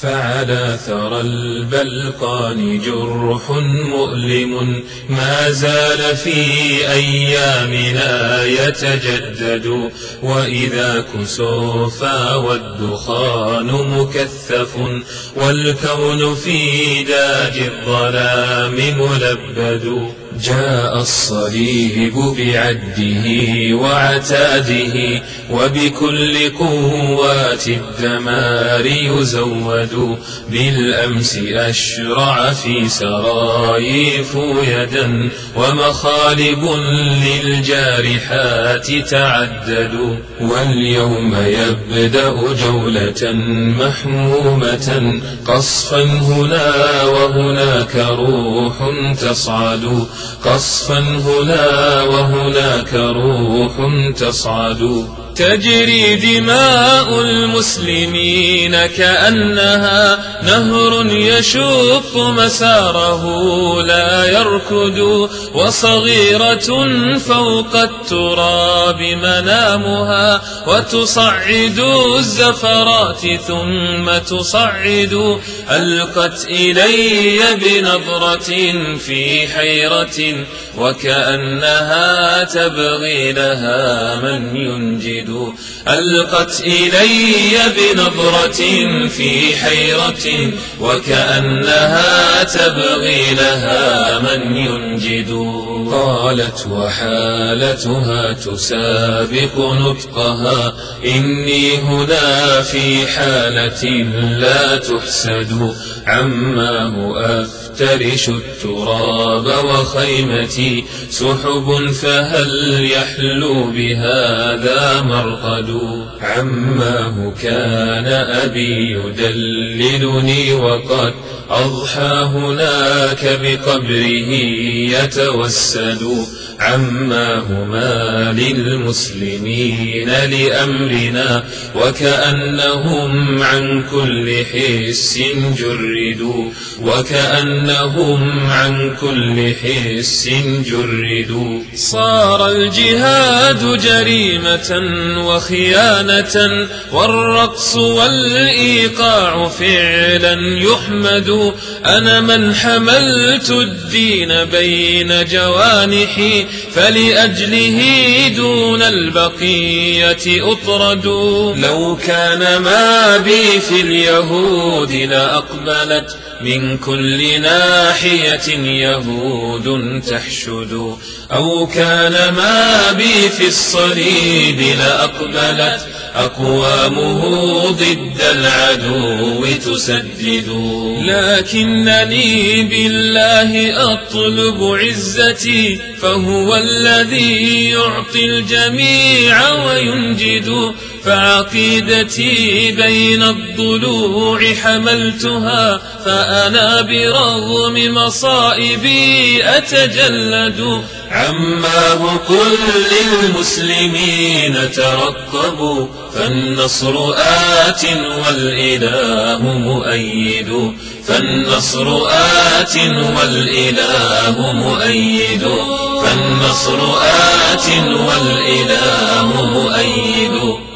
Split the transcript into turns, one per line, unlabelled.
فعلى ثرى البلقان جرح مؤلم ما زال في أيامنا يتجدد، وإذا كسوفا والدخان مكثف والكون في داج الظلام ملبد. جاء الصليب بعده وعتاده وبكل قوات الدمار يزود، بالأمس أشرع في سرايف يدا ومخالب للجارحات تعدد، واليوم يبدأ جولة محمومة قصفا هنا وهناك روح تصعد، قصفا هنا وهناك روح تصعد. تجري دماء المسلمين كأنها نهر يشق مساره لا يركد، وصغيرة فوق التراب منامها وتصعد الزفرات ثم تصعد. ألقت إلي بنظرة في حيرة وكأنها تبغي لها من ينجد، ألقت إلي بنظرة في حيرة وكأنها تبغي لها من ينجد. قالت وحالتها تسابق نطقها إني هنا في حالة لا تحسد، عماه أفترش التراب وخيمتي سحب فهل يحلو بهذا مرقد. عماه كان أبي يدللني وقد أضحى هناك بقبره يتوسد، عماه ما للمسلمين لأمرنا وكأنهم عن كل حس جردوا، وكأنهم عن كل حس جردوا. صار الجهاد جريمة وخيانة والرقص والإيقاع فعلا يحمد، أنا من حملت الدين بين جوانحي فلأجله دون البقية أطرد. لو كان ما بي في اليهود لأقبلت من كل ناحية يهود تحشد، أو كان ما بي في الصليب لأقبلت أقوامه ضد العدو تسدد. لكنني بالله أطلب عزتي فهو الذي يعطي الجميع وينجد، فعقيدتي بين الضلوع حملتها فأنا برغم مصائبي أتجلد. عماه قل للمسلمين ترقبوا فالنصر آت والإله مؤيد، فالنصر آت والإله مؤيد، فالنصر آت والإله مؤيد.